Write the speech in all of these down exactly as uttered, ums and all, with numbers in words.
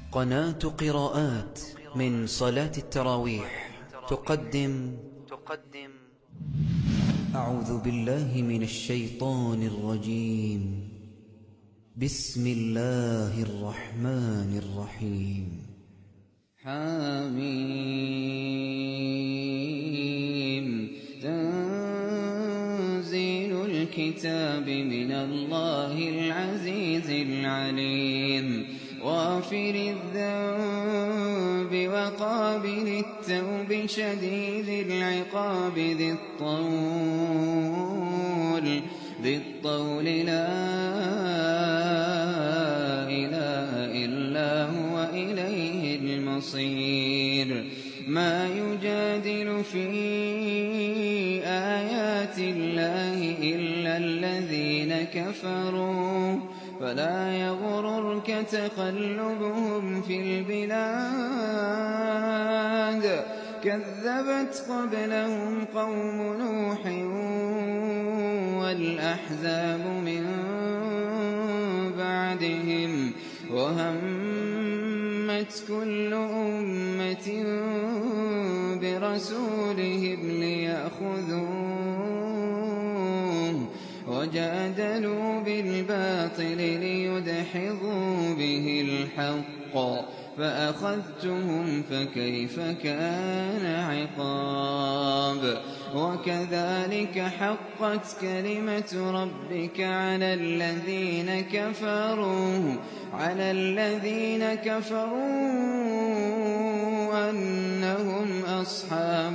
قناة قراءات من صلاة التراويح تقدم تقدم أعوذ بالله من الشيطان الرجيم. بسم الله الرحمن الرحيم. حميم. تنزيل الكتاب من الله العزيز العليم. غافر الذنب وقابل التوب شديد العقاب ذي الطول ذي الطول لا إله إلا هو إليه المصير. ما يجادل في آيات الله إلا الذين كفروا فلا يغررك تقلبهم في البلاد. كذبت قبلهم قوم نوح والأحزاب من بعدهم وهمت كل أمة برسولهم ليأخذوه وجادلوا بالباطل ليدحضوا به الحق فأخذتهم فكيف كان عقاب. وكذلك حقت كلمة ربك على الذين كفروا على الذين كفروا أنهم أصحاب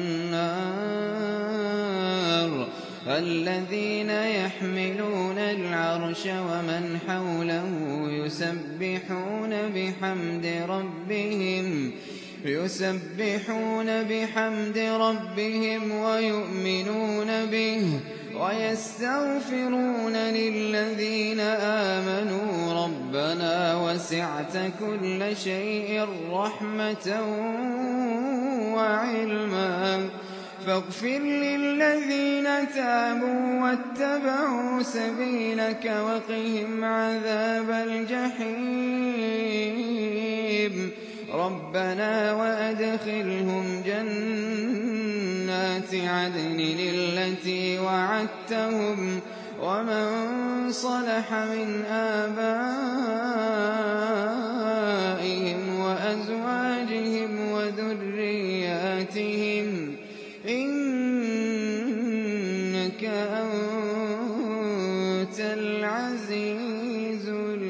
النار. الذين يحملون العرش ومن حوله يسبحون بحمد ربهم يسبحون بحمد ربهم ويؤمنون به ويستغفرون للذين آمنوا ربنا وسعت كل شيء رحمة وعلما فاغفر للذين تابوا واتبعوا سبيلك وقهم عذاب الجحيم. ربنا وأدخلهم جنات عدن التي وعدتهم ومن صلح من آبائهم وأزواجهم وذرياتهم إنك أنت العزيز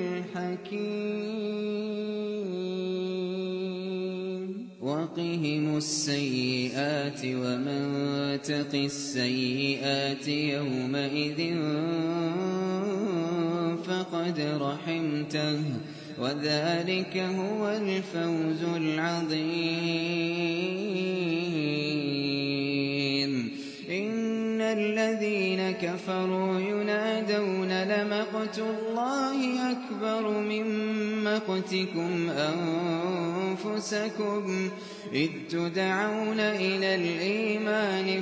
الحكيم. وقهم السيئات ومن تق السيئات يومئذ فقد رحمته وذلك هو الفوز العظيم. إن الذين كفروا ينادون لمقت الله أكبر من مقتكم أنفسكم إذ تدعون إلى الإيمان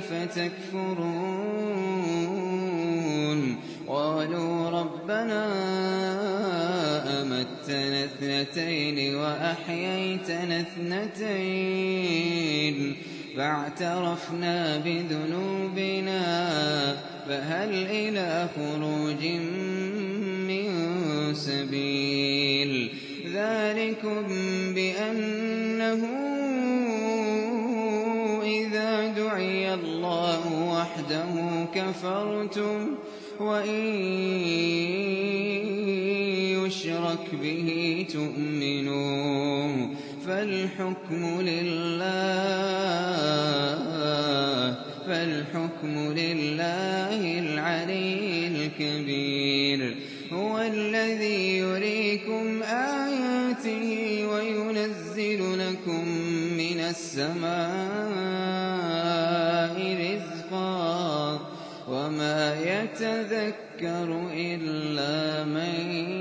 فتكفرون. قالوا ربنا أمتنا اثنتين وأحييتنا اثنتين فاعترفنا بذنوبنا فهل إلى خروج من سبيل. ذلكم بأنه إذا دعي الله وحده كفرتم وإن يشرك به تؤمنوا فالحكم لله فالحكم لله العلي الكبير. هو الذي يريكم آياته وينزل لكم من السماء رزقا وما يتذكر إلا من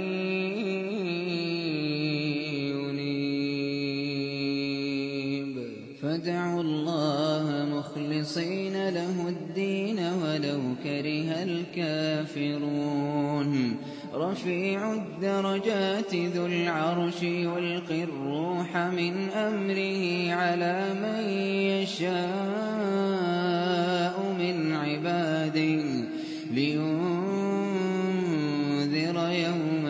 ينيب. فادعوا الله مخلصين له الدين ولو كره الكافرون. رفيع الدرجات ذو العرش يلقي الروح من أمره على من يشاء من عباده لينذر يوم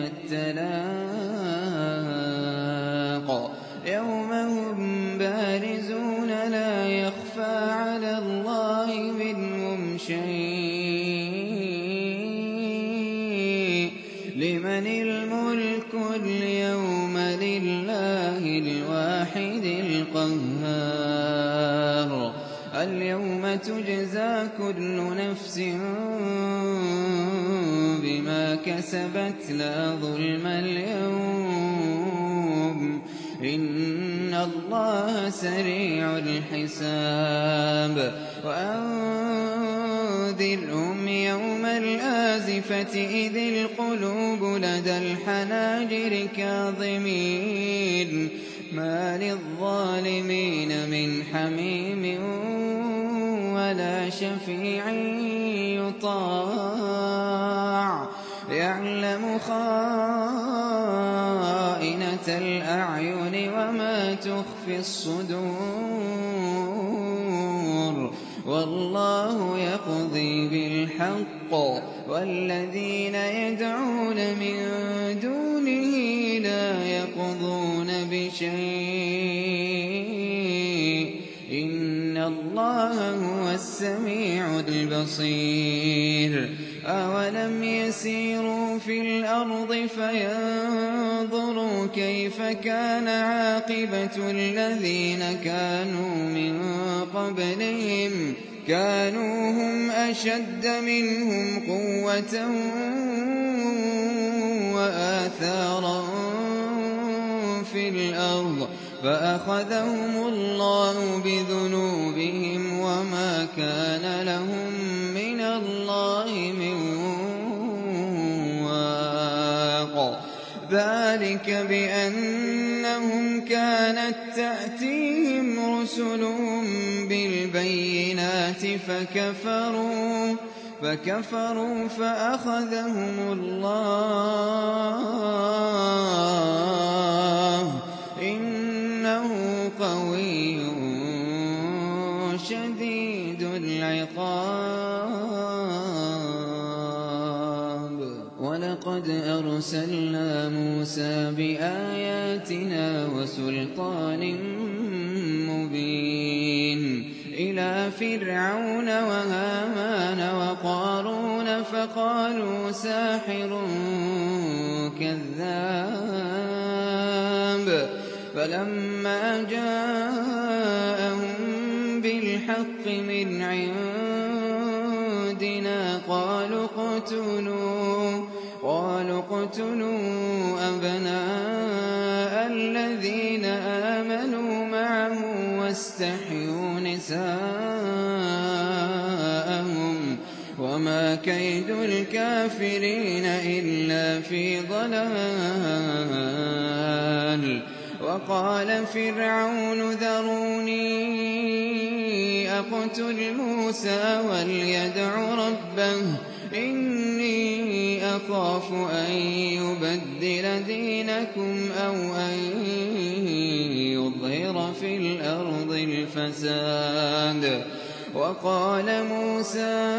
التلاق يوم هم بارزون لا يخفى على الله منهم شيء لمن الملك اليوم لله الواحد القهار اليوم تجزى كل نفس بما كسبت لا ظلم اليوم إن الله سريع الحساب وأنذرهم يوم الآزفة إذ القلوب لدى الحناجر كاظمين ما للظالمين من حميم ولا شفيع يطاع يعلم خائنة الأعين وما تخفي الصدور والله يقضي بالحق والذين يدعون من دونه لا يقضون بشيء إن الله هو السميع البصير أولم يسيروا في الأرض فينظروا كيف كان عاقبة الذين كانوا من قبلهم كانوا هم أشد منهم قوة وآثارا في الأرض فأخذهم الله بذنوبهم وما كان لهم من الله من واق ذلك بأنهم كانت تأتيهم رسلهم بالبينات فكفروا فكفروا فأخذهم الله إنه قوي شديد العقاب ولقد أرسلنا موسى بآياتنا وسلطان مبين إلى فرعون وهامان وقارون فقالوا ساحر كذاب فلما جاءهم بالحق من عندنا قالوا اقتلوا قالوا اقتلوا أبناء الذين آمنوا معه واستحيوا نساءهم وما كيد الكافرين إلا في ضلال وقال فرعون ذروني أقتل موسى وليدع ربه إني أخاف أن يبدل دينكم أو أن يظهر في الأرض الفساد وقال موسى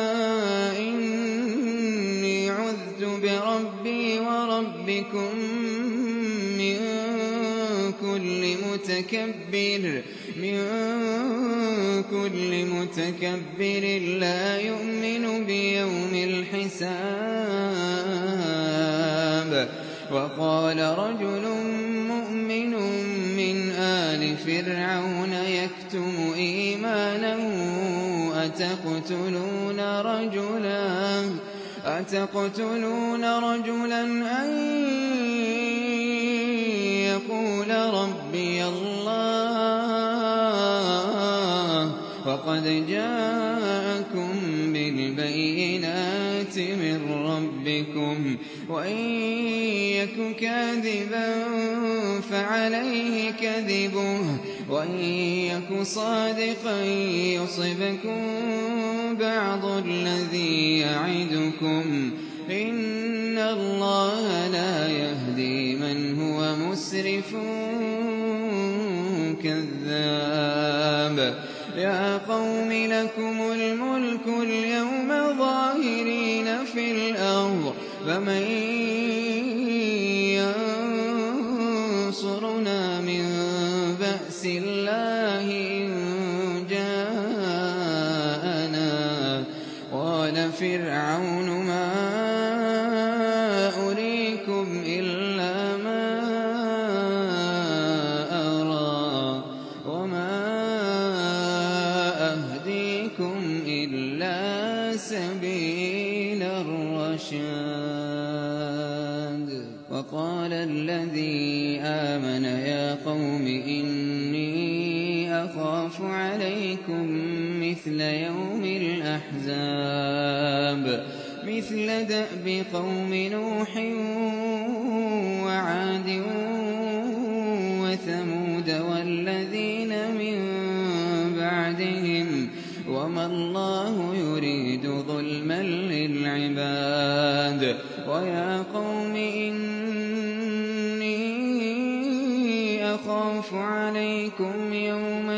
إني عذت بربي وربكم من كل متكبر من كل متكبر لا يؤمن بيوم الحساب وقال رجل مؤمن من آل فرعون يكتم إيمانه أتقتلون رجلا أتقتلون رجلا أن يقول ربي الله وقد جاءكم بالبينات من ربكم وإن يك كاذبا فعليه كذبه وإن يك صادقا يصبكم بعض الذي يعدكم إِنَّ اللَّهَ لَا يَهْدِي مَنْ هُوَ مُسْرِفٌ كَذَّابٌ يَا قَوْمِ لَكُمُ الْمُلْكُ الْيَوْمَ ظَاهِرِينَ فِي الْأَرْضِ فَمَن يَنصُرُنَا مِن بَأْسِ اللَّهِ إِن جَاءَنَا قَالَ فِرْعَوْنُ مَا أُرِيكُمْ إِلَّا مَا أَرَىٰ وَمَا أَهْدِيكُمْ إِلَّا سَبِيلَ الرَّشَادِ وَقَالَ الَّذِي آمَنَ يَا قَوْمِ إِنِّي أَخَافُ عَلَيْكُم مِّثْلَ يَوْمِ الْأَحْزَابِ مِثْلَ دَأْبِ قَوْمِ نُوحٍ وَعَادٍ وَثَمُودَ وَالَّذِينَ مِن بَعْدِهِمْ وَمَا اللَّهُ يُرِيدُ ظُلْمًا لِّلْعِبَادِ وَيَا قَوْمِ إِنِّي أَخَافُ عَلَيْكُمْ يَوْمَ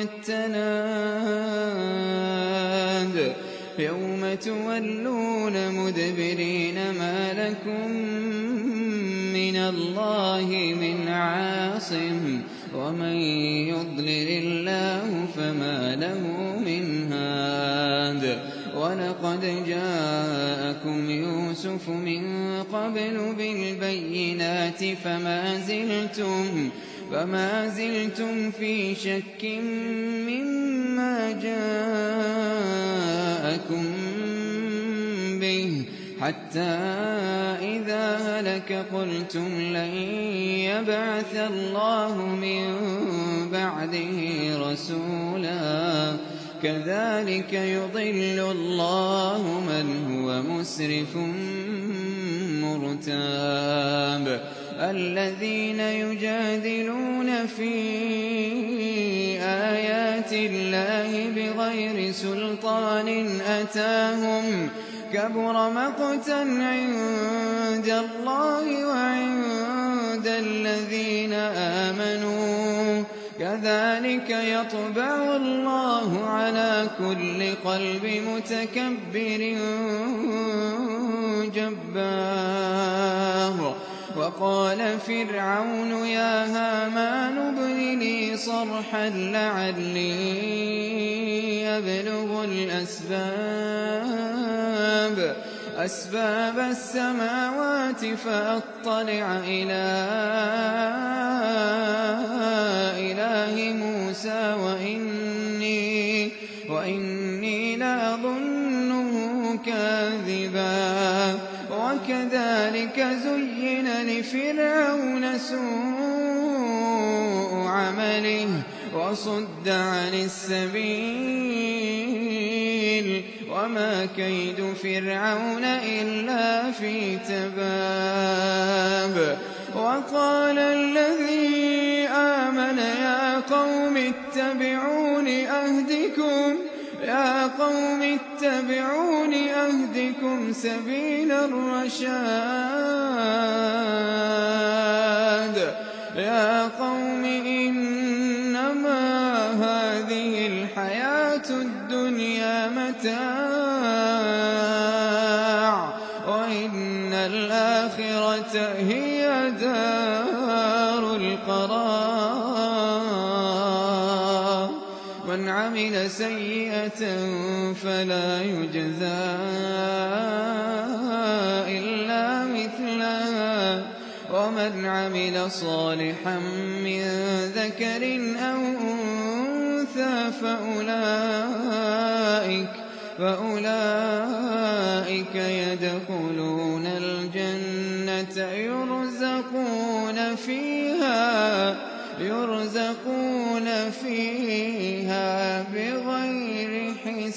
التَّنَادِ يَوْمَ تُوَلُّونَ مُدْبِرِينَ مَا لَكُم مِّنَ اللَّهِ مِنْ عَاصِمٍ وَمَن يُضْلِلِ اللَّهُ فَمَا لَهُ مِنْ هَادٍ وَلَقَدْ جَاءَكُمْ يُوسُفُ مِن قَبْلُ بِالْبَيِّنَاتِ فَمَا زِلْتُمْ فما زلتم في شك مما جاءكم به حتى إذا هلك قلتم لن يبعث الله من بعده رسولا كذلك يضل الله من هو مسرف مرتاب الذين يجادلون في آيات الله بغير سلطان أتاهم كبر مقتا عند الله وعند الذين آمنوا كذلك يطبع الله على كل قلب متكبر جبار وقال فرعون يا هامان ابن لي صرحا لعلي أبلغ الأسباب أسباب السماوات فأطلع إلى إله موسى وإني, وإني لأظنه كاذبا وكذلك زين لفرعون سوء عمله وصد عن السبيل وما كيد فرعون إلا في تباب وقال الذي آمن يا قوم اتبعون أهدكم يا قوم اتبعون أهدكم سبيل الرشاد يا قوم إنما هذه الحياة الدنيا متاع وإن الآخرة هي دار القرار من عمل سيئة فلا يجزى إلا مثلها ومن عمل صالحا من ذكر أو أنثى فأولئك, فأولئك يدخلون الجنة يرزقون فيها يرزقون فيها بغير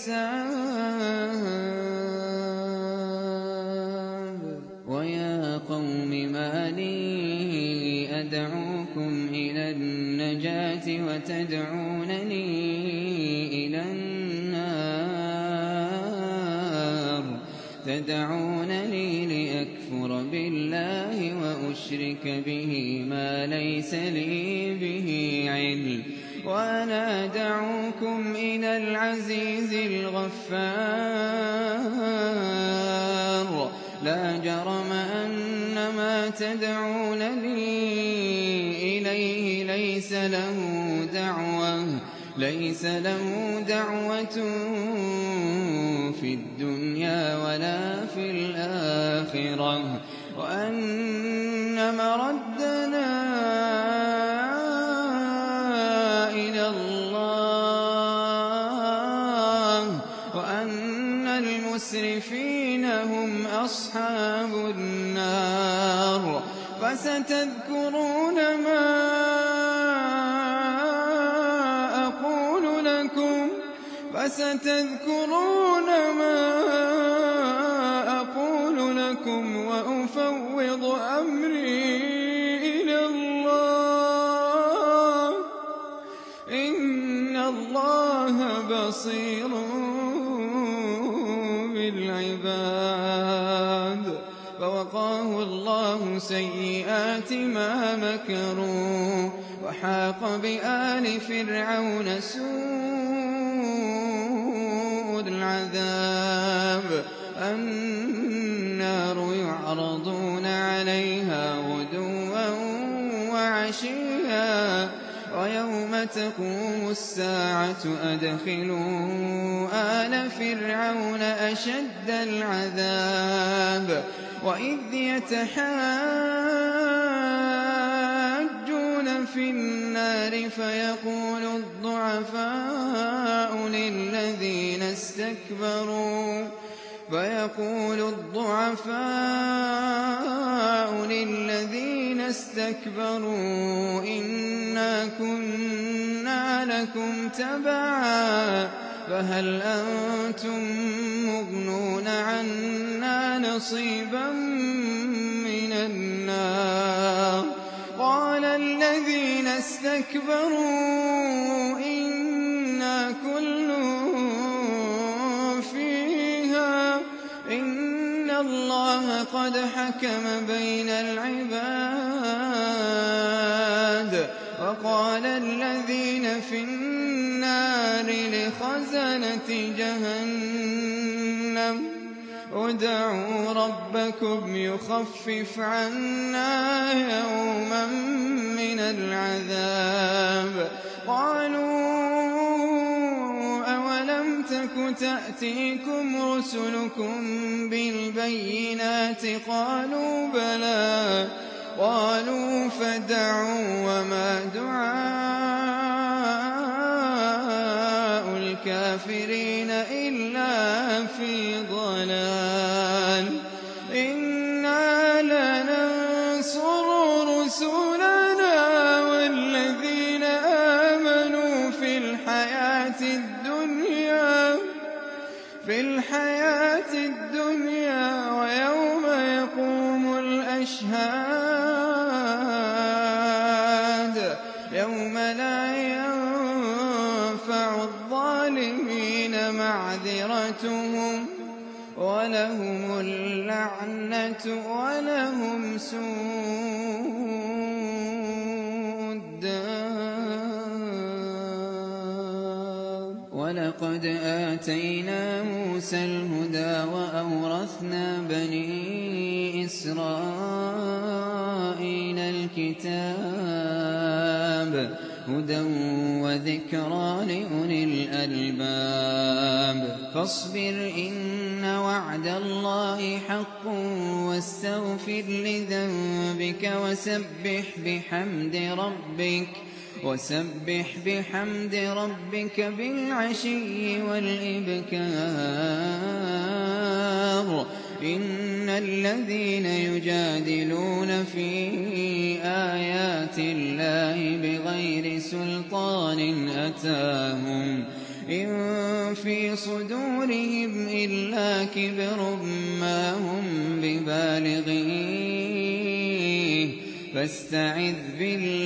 حساب ويا قوم ما لي أدعوكم إلى النجاة وتدعونني إلى النار تدعونني لأكفر لأكفر بالله وأشرك به ما ليس لي به علم وأنا أدعوكم إلى العزيز الغفار لا جرم أن ما تدعونني إليه ليس له دعوة ليس له دعوة في الدنيا ولا في الآخرة وأن مردنا إلى الله وأن المسرفين هم أصحاب النار فستذكرون ما فستذكرون ما أقول لكم وأفوض أمري إلى الله إن الله بصير بالعباد فوقاه الله سيئات ما مكروا وحاق بآل فرعون سوء العذاب النار يعرضون عليها غدوا وعشيا ويوم تقوم الساعة أدخلوا آل فرعون أشد العذاب وإذ يتحاجون في النار فيقول الضعفاء للذين استكبروا فيقول الضعفاء للذين استكبروا إنا كنا لكم تبعا فهل أنتم مغنون عنا نصيبا من النار قال الذين استكبروا إنا كل فيها إن الله قد حكم بين العباد وقال الذين في النار لخزنة جهنم ادعوا ربكم يخفف عنا يوما من العذاب قالوا أولم تك تأتيكم رسلكم بالبينات قالوا بلى قالوا فادعوا وما دعاء الكافرين إلا في ضلال إنا لننصر رسلنا والذين آمنوا في الحياة الدنيا في الحياة الدنيا ويوم يقوم الأشهاد يوم لا ينفع الظالمين معذرتهم ولهم اللعنة ولهم سوء الدار ولقد آتينا موسى الهدى وأورثنا بني إسرائيل الكتاب هدى وذكرى لأولي الألباب فاصبر إن وعد الله حق واستغفر لذنبك وسبح بحمد ربك وسبح بحمد ربك بالعشي والإبكار إن الذين يجادلون في آيات الله بغير سلطان أتاهم إن في صدورهم إلا كبر ما هم ببالغيه فاستعذ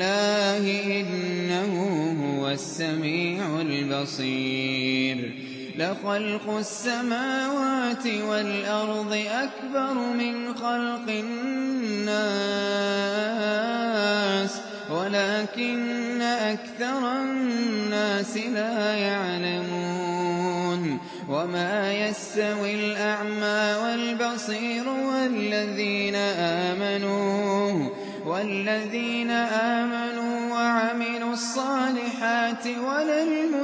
بالله إنه هو السميع البصير لخلق السماوات والأرض أكبر من خلق الناس ولكن أكثر الناس لا يعلمون وما يستوي الأعمى والبصير والذين آمنوا والذين آمنوا وعملوا الصالحات ولا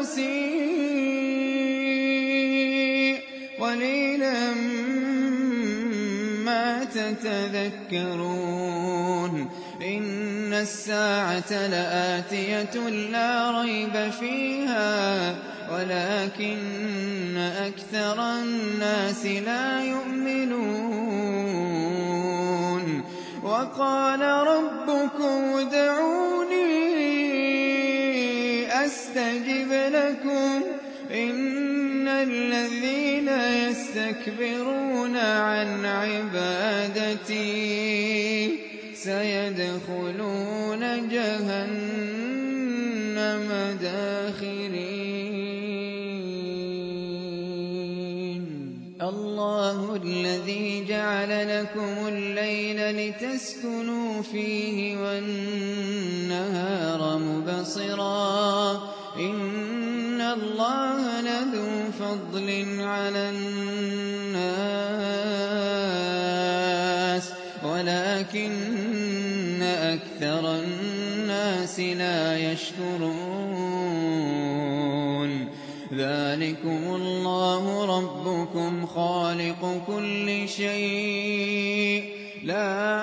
المسيء قليلا ما تتذكرون إن الساعة لآتية لا ريب فيها ولكن أكثر الناس لا يؤمنون وقال ربكم ادعوني أستجب لكم إن الذين يستكبرون عن عبادتي سيدخلون جهنم داخرين الله الذي جعل لكم الليل لتسكنوا فيه والنهار مبصرا إن الله لذو فضل على الناس ولكن أكثر الناس لا يشكرون ذلكم الله ربكم خالق كل شيء لا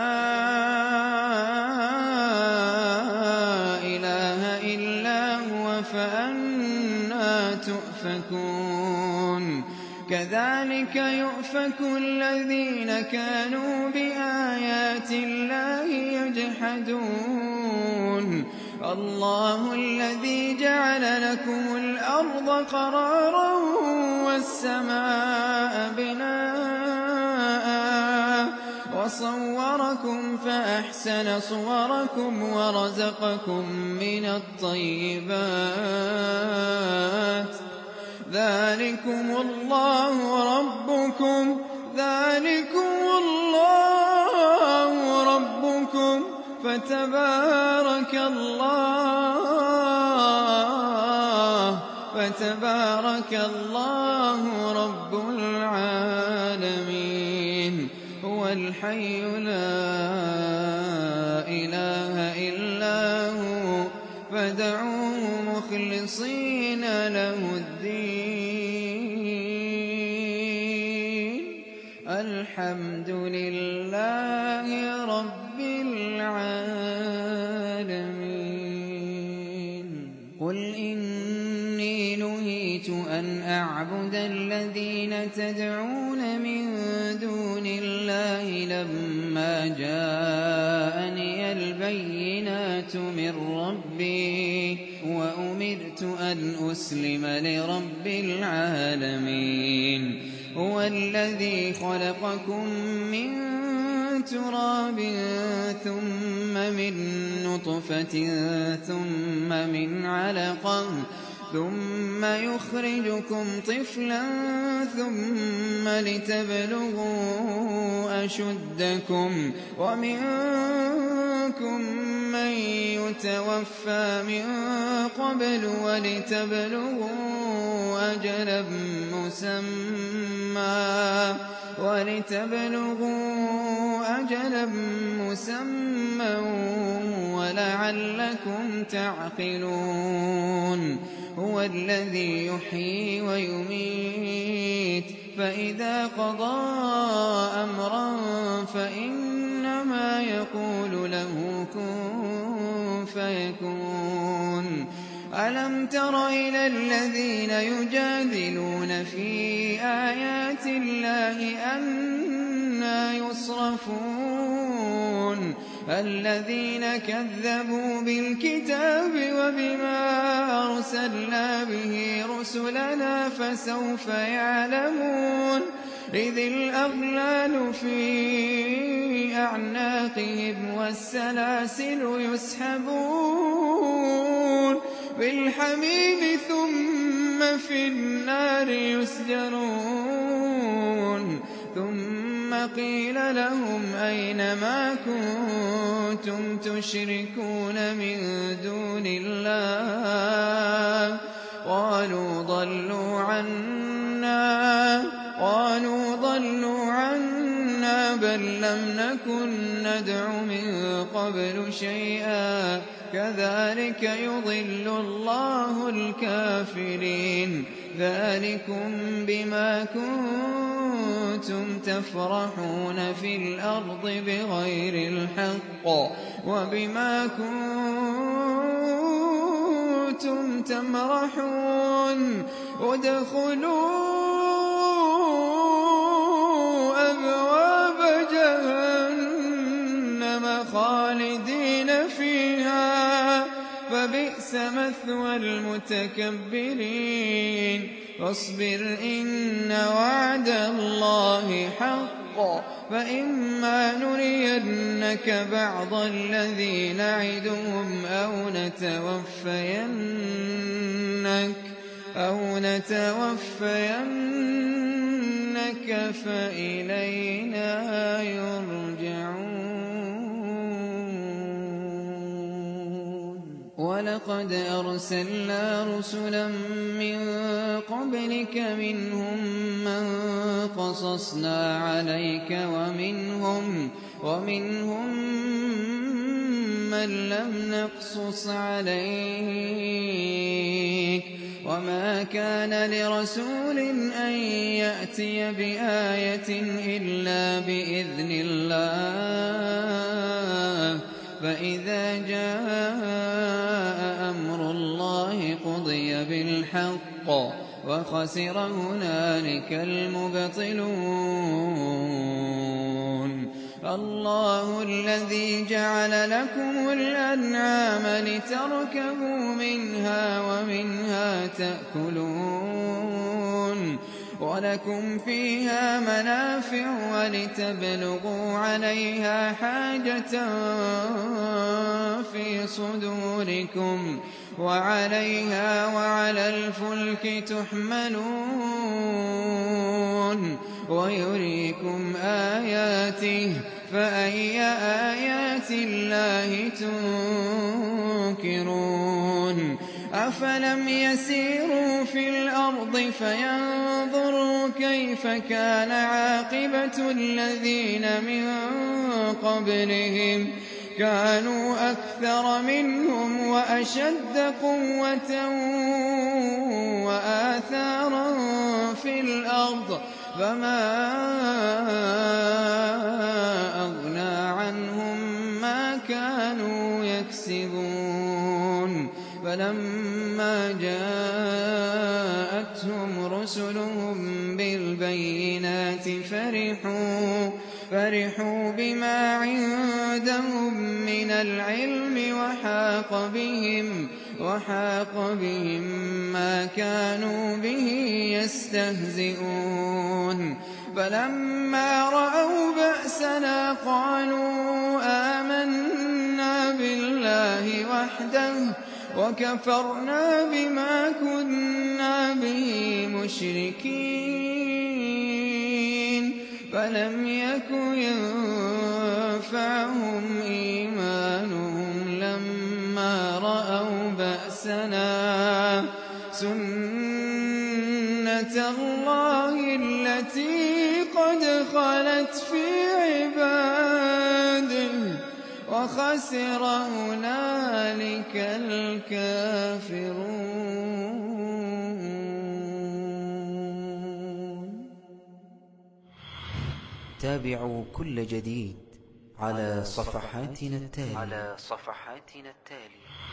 إله إلا هو فأنى تؤفكون كذلك يؤفك الذين كانوا بآيات الله يجحدون الله الذي جعل لكم الأرض قرارا والسماء بناء وصوركم فأحسن صوركم ورزقكم من الطيبات ذلكم الله ربكم ذلكم الله ربكم فتبارك الله فتبارك الله رب العالمين هو الحي لا إله إلا هو فادعوه مخلصين له الدين الحمد لله رب العالمين قل إني نهيت أن أعبد الذين تدعون من دون الله لما جاءني البينات من ربي وأمرت أن أسلم لرب العالمين هو الذي خلقكم من تراب ثم من نطفة ثم من علقة ثم يخرجكم طفلا ثم لتبلغوا أشدكم ومنكم من يتوفى من قبل ولتبلغوا أجلا مسمى ولتبلغوا أجلا مسمى ولعلكم تعقلون هو الذي يحيي ويميت فإذا قضى أمرا فإنما يقول له كن فيكون ألم تر إلى الذين يجادلون في آيات الله أنى يصرفون الذين كذبوا بالكتاب وبما أرسلنا به رسلنا فسوف يعلمون إذ الأغلال في أعناقهم والسلاسل يسحبون بالحميم ثم ثم في النار يسجرون ثم قيل لهم أين ما كنتم تشركون من دون الله قالوا ضلوا عنا قالوا ضلوا عنا بل لم نكن ندعو من قبل شيئا كذلك يضل الله الكافرين ذلكم بما كنتم تفرحون في الأرض بغير الحق وبما كنتم تمرحون ادخلوا أبواب جهنم خالدين فيها فبئس مثوى المتكبرين فاصبر إن وعد الله حق فإما نرينك بعض الذي نعدهم أو نتوفينك أو نتوفينك فإلينا يرجعون ولقد أرسلنا رسلا من قبلك منهم من قصصنا عليك ومنهم ومنهم من لم نقصص عليك وما كان لرسول أن يأتي بآية إلا بإذن الله فإذا جاء أمر الله قضي بالحق وخسر هنالك المبطلون الله الذي جعل لكم الأنعام لتركبوا منها ومنها تأكلون ولكم فيها منافع ولتبلغوا عليها حاجة في صدوركم وعليها وعلى الفلك تحملون ويريكم آياته فأي آيات الله تنكرون أفلم يسيروا في الأرض فينظروا كيف كان عاقبة الذين من قبلهم كانوا أكثر منهم وأشد قوة وآثارا في الأرض فما أغنى عنهم ما كانوا يكسبون فلما جاءتهم رسلهم بالبينات فرحوا فرحوا بما عندهم من العلم وحاق بهم وحاق بهم ما كانوا به يستهزئون فلما رأوا بأسنا قالوا آمنا بالله وحده وكفرنا بما كنا به مشركين فلم يك ينفعهم إيمانهم لما رأوا بأسنا سنة الله التي قد خلت في عباده وخسر هنالك الكافرون. تابعوا كل جديد على صفحاتنا التالية. على صفحاتنا التالية.